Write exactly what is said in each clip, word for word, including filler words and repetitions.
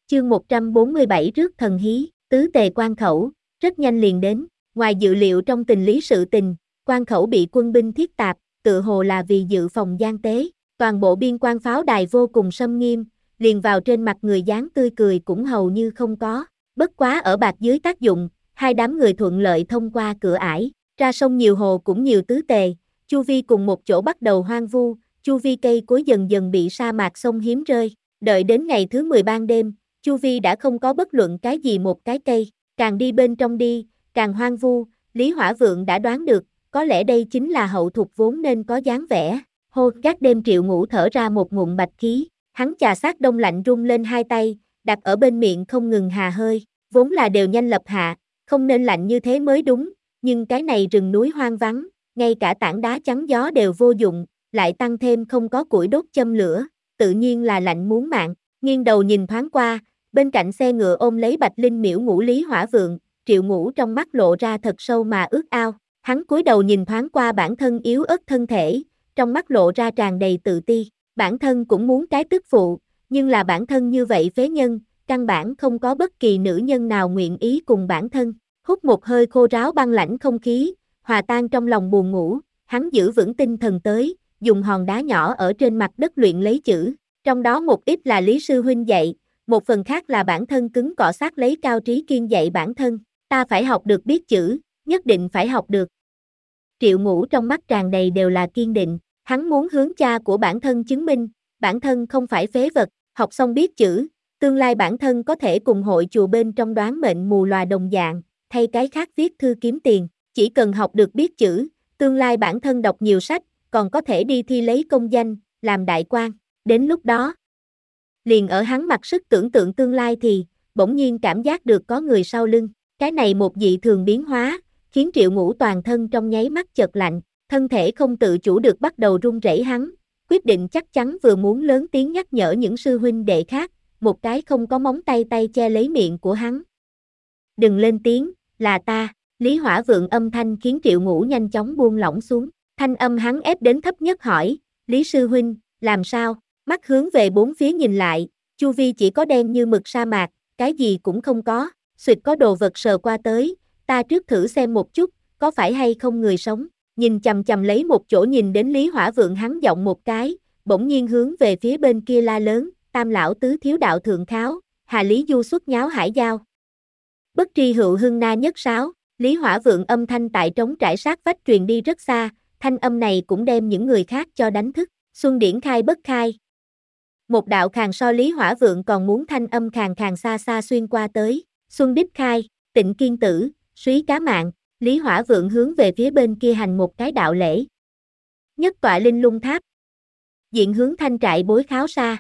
Chương một trăm bốn mươi bảy rước thần hí, tứ tề quan khẩu, rất nhanh liền đến. Ngoài dự liệu trong tình lý sự tình, quan khẩu bị quân binh thiết tạp, tự hồ là vì dự phòng gian tế. Toàn bộ biên quan pháo đài vô cùng sâm nghiêm, liền vào trên mặt người dáng tươi cười cũng hầu như không có. Bất quá ở bạc dưới tác dụng, hai đám người thuận lợi thông qua cửa ải, ra sông nhiều hồ cũng nhiều tứ tề, chu vi cùng một chỗ bắt đầu hoang vu, chu vi cây cối dần dần bị sa mạc sông hiếm rơi. Đợi đến ngày thứ mười ban đêm, chu vi đã không có bất luận cái gì một cái cây, càng đi bên trong đi, càng hoang vu, Lý Hỏa Vượng đã đoán được, có lẽ đây chính là hậu thục vốn nên có dáng vẻ. Hô, các đêm Triệu Ngũ thở ra một ngụm bạch khí, hắn chà sát đông lạnh rung lên hai tay, đặt ở bên miệng không ngừng hà hơi, vốn là đều nhanh lập hạ, không nên lạnh như thế mới đúng, nhưng cái này rừng núi hoang vắng, ngay cả tảng đá chắn gió đều vô dụng, lại tăng thêm không có củi đốt châm lửa, tự nhiên là lạnh muốn mạng. Nghiêng đầu nhìn thoáng qua, bên cạnh xe ngựa ôm lấy Bạch Linh miễu ngũ Lý Hỏa Vượng, Triệu Ngũ trong mắt lộ ra thật sâu mà ước ao, hắn cúi đầu nhìn thoáng qua bản thân yếu ớt thân thể, trong mắt lộ ra tràn đầy tự ti, bản thân cũng muốn cái tức phụ, nhưng là bản thân như vậy phế nhân, căn bản không có bất kỳ nữ nhân nào nguyện ý cùng bản thân. Hút một hơi khô ráo băng lãnh không khí, hòa tan trong lòng buồn ngủ, hắn giữ vững tinh thần tới, dùng hòn đá nhỏ ở trên mặt đất luyện lấy chữ, trong đó một ít là Lý sư huynh dạy, một phần khác là bản thân cứng cọ sát lấy Cao Trí Kiên dạy bản thân, ta phải học được biết chữ, nhất định phải học được. Triệu Ngũ trong mắt tràn đầy đều là kiên định, hắn muốn hướng cha của bản thân chứng minh, bản thân không phải phế vật, học xong biết chữ, tương lai bản thân có thể cùng hội chùa bên trong đoán mệnh mù loà đồng dạng, thay cái khác viết thư kiếm tiền, chỉ cần học được biết chữ, tương lai bản thân đọc nhiều sách, còn có thể đi thi lấy công danh, làm đại quan, đến lúc đó. Liền ở hắn mặc sức tưởng tượng tương lai thì, bỗng nhiên cảm giác được có người sau lưng, cái này một dị thường biến hóa, khiến Triệu Ngũ toàn thân trong nháy mắt chợt lạnh, thân thể không tự chủ được bắt đầu run rẩy hắn, quyết định chắc chắn vừa muốn lớn tiếng nhắc nhở những sư huynh đệ khác, một cái không có móng tay tay che lấy miệng của hắn. Đừng lên tiếng, là ta, Lý Hỏa Vượng âm thanh khiến Triệu Ngũ nhanh chóng buông lỏng xuống, thanh âm hắn ép đến thấp nhất hỏi, Lý sư huynh, làm sao, mắt hướng về bốn phía nhìn lại, chu vi chỉ có đen như mực sa mạc, cái gì cũng không có, xuyệt có đồ vật sờ qua tới, ta trước thử xem một chút, có phải hay không người sống, nhìn chầm chầm lấy một chỗ nhìn đến Lý Hỏa Vượng hắn giọng một cái, bỗng nhiên hướng về phía bên kia la lớn, Tam lão tứ thiếu đạo thượng kháo, Hà Lý du xuất nháo hải giao. Bất tri hữu hưng na nhất sáo, Lý Hỏa Vượng âm thanh tại trống trải sát vách truyền đi rất xa, thanh âm này cũng đem những người khác cho đánh thức, xuân điển khai bất khai. Một đạo khàn so Lý Hỏa Vượng còn muốn thanh âm khàn khàn xa xa xuyên qua tới, xuân đích khai, tịnh kiên tử, súy cá mạng, Lý Hỏa Vượng hướng về phía bên kia hành một cái đạo lễ. Nhất tọa linh lung tháp. Diện hướng thanh trại bối kháo xa.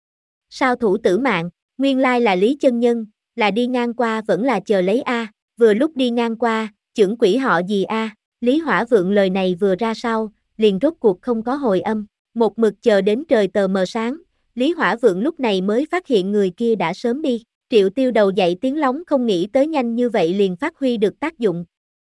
Sao thủ tử mạng, nguyên lai là Lý chân nhân, là đi ngang qua vẫn là chờ lấy A, vừa lúc đi ngang qua, chưởng quỷ họ gì A, Lý Hỏa Vượng lời này vừa ra sau, liền rốt cuộc không có hồi âm, một mực chờ đến trời tờ mờ sáng, Lý Hỏa Vượng lúc này mới phát hiện người kia đã sớm đi, Triệu Tiêu đầu dậy tiếng lóng không nghĩ tới nhanh như vậy liền phát huy được tác dụng.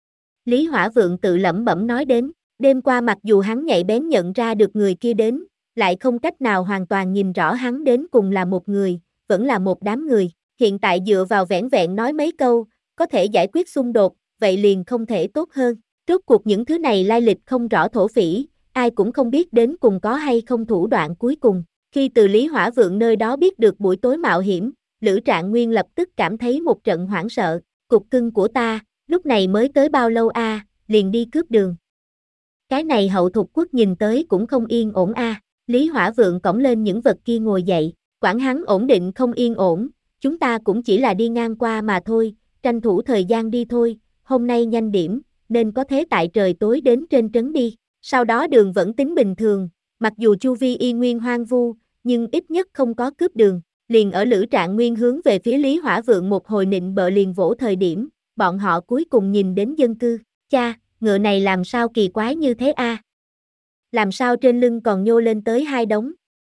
Lý Hỏa Vượng tự lẩm bẩm nói đến, đêm qua mặc dù hắn nhạy bén nhận ra được người kia đến, lại không cách nào hoàn toàn nhìn rõ hắn đến cùng là một người, vẫn là một đám người, hiện tại dựa vào vẻn vẹn nói mấy câu, có thể giải quyết xung đột, vậy liền không thể tốt hơn, rốt cuộc những thứ này lai lịch không rõ thổ phỉ, ai cũng không biết đến cùng có hay không thủ đoạn cuối cùng, khi từ Lý Hỏa Vượng nơi đó biết được buổi tối mạo hiểm, Lữ Trạng Nguyên lập tức cảm thấy một trận hoảng sợ, cục cưng của ta, lúc này mới tới bao lâu a, à, liền đi cướp đường. Cái này hậu thục quốc nhìn tới cũng không yên ổn a, à. Lý Hỏa Vượng cõng lên những vật kia ngồi dậy, quản hắn ổn định không yên ổn, chúng ta cũng chỉ là đi ngang qua mà thôi, tranh thủ thời gian đi thôi, hôm nay nhanh điểm, nên có thế tại trời tối đến trên trấn đi, sau đó đường vẫn tính bình thường, mặc dù chu vi y nguyên hoang vu, nhưng ít nhất không có cướp đường, liền ở Lữ Trạng Nguyên hướng về phía Lý Hỏa Vượng một hồi nịnh bợ liền vỗ thời điểm, bọn họ cuối cùng nhìn đến dân cư, cha, ngựa này làm sao kỳ quái như thế a? À? Làm sao trên lưng còn nhô lên tới hai đống?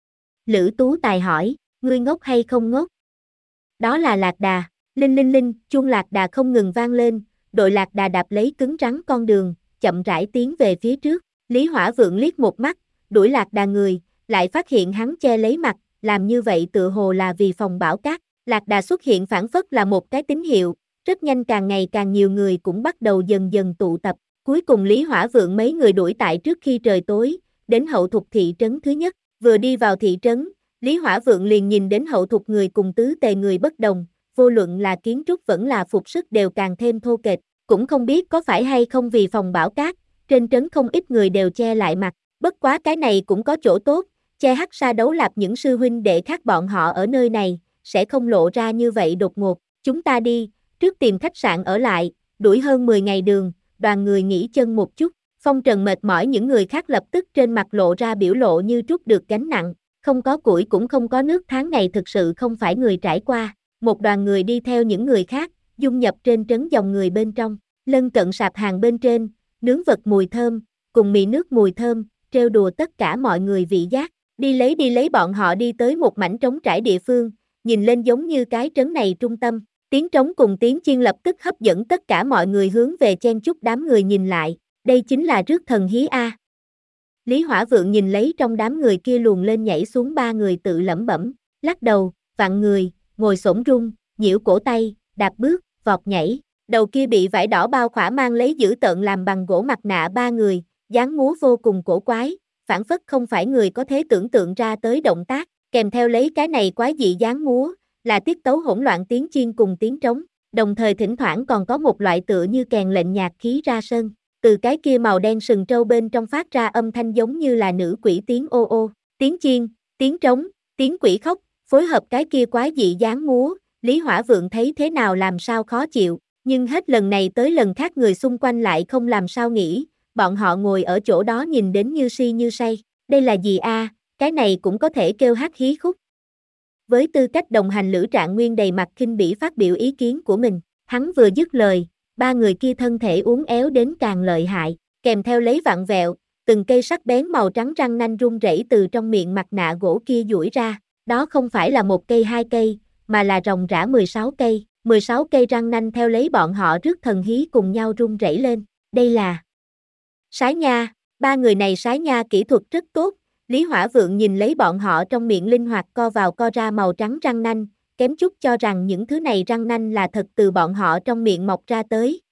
Lữ Tú Tài hỏi, ngươi ngốc hay không ngốc? Đó là lạc đà, linh linh linh, chuông lạc đà không ngừng vang lên, đội lạc đà đạp lấy cứng rắn con đường, chậm rãi tiến về phía trước, Lý Hỏa Vượng liếc một mắt, đuổi lạc đà người, lại phát hiện hắn che lấy mặt, làm như vậy tựa hồ là vì phòng bảo cát, Lạc đà xuất hiện phảng phất là một cái tín hiệu, rất nhanh càng ngày càng nhiều người cũng bắt đầu dần dần tụ tập, cuối cùng Lý Hỏa Vượng mấy người đuổi tại trước khi trời tối, đến hậu thục thị trấn thứ nhất, vừa đi vào thị trấn, Lý Hỏa Vượng liền nhìn đến hậu thục người cùng tứ tề người bất đồng, vô luận là kiến trúc vẫn là phục sức đều càng thêm thô kệch, cũng không biết có phải hay không vì phòng bão cát, trên trấn không ít người đều che lại mặt, bất quá cái này cũng có chỗ tốt, che hắc sa đấu lạp những sư huynh đệ khác bọn họ ở nơi này, sẽ không lộ ra như vậy đột ngột, chúng ta đi, trước tìm khách sạn ở lại, đuổi hơn mười ngày đường, đoàn người nghỉ chân một chút, phong trần mệt mỏi những người khác lập tức trên mặt lộ ra biểu lộ như trút được gánh nặng, không có củi cũng không có nước tháng này thực sự không phải người trải qua, một đoàn người đi theo những người khác, dung nhập trên trấn dòng người bên trong, lân cận sạp hàng bên trên, nướng vật mùi thơm, cùng mì nước mùi thơm, trêu đùa tất cả mọi người vị giác, đi lấy đi lấy bọn họ đi tới một mảnh trống trải địa phương, nhìn lên giống như cái trấn này trung tâm, tiếng trống cùng tiếng chiên lập tức hấp dẫn tất cả mọi người hướng về chen chúc đám người nhìn lại, đây chính là rước thần hí A. Lý Hỏa Vượng nhìn lấy trong đám người kia luồn lên nhảy xuống ba người tự lẩm bẩm, lắc đầu, vặn người, ngồi xổm rung, nhiễu cổ tay, đạp bước, vọt nhảy, đầu kia bị vải đỏ bao khỏa mang lấy giữ tợn làm bằng gỗ mặt nạ ba người, dáng múa vô cùng cổ quái, phản phất không phải người có thể tưởng tượng ra tới động tác, kèm theo lấy cái này quái dị dáng múa, là tiết tấu hỗn loạn tiếng chiên cùng tiếng trống, đồng thời thỉnh thoảng còn có một loại tựa như kèn lệnh nhạc khí ra sân, từ cái kia màu đen sừng trâu bên trong phát ra âm thanh giống như là nữ quỷ tiếng ô ô, tiếng chiên, tiếng trống, tiếng quỷ khóc, phối hợp cái kia quái dị dáng múa, Lý Hỏa Vượng thấy thế nào làm sao khó chịu, nhưng hết lần này tới lần khác người xung quanh lại không làm sao nghĩ, bọn họ ngồi ở chỗ đó nhìn đến như si như say, đây là gì a, cái này cũng có thể kêu hát hí khúc. Với tư cách đồng hành Lữ Trạng Nguyên đầy mặt khinh bỉ phát biểu ý kiến của mình, hắn vừa dứt lời, ba người kia thân thể uốn éo đến càng lợi hại, kèm theo lấy vặn vẹo, từng cây sắc bén màu trắng răng nanh rung rẩy từ trong miệng mặt nạ gỗ kia duỗi ra, đó không phải là một cây hai cây, mà là ròng rã mười sáu cây, mười sáu cây răng nanh theo lấy bọn họ rước thần hí cùng nhau rung rẩy lên, đây là sái nha, ba người này sái nha kỹ thuật rất tốt, Lý Hỏa Vượng nhìn lấy bọn họ trong miệng linh hoạt co vào co ra màu trắng răng nanh, kém chút cho rằng những thứ này răng nanh là thật từ bọn họ trong miệng mọc ra tới,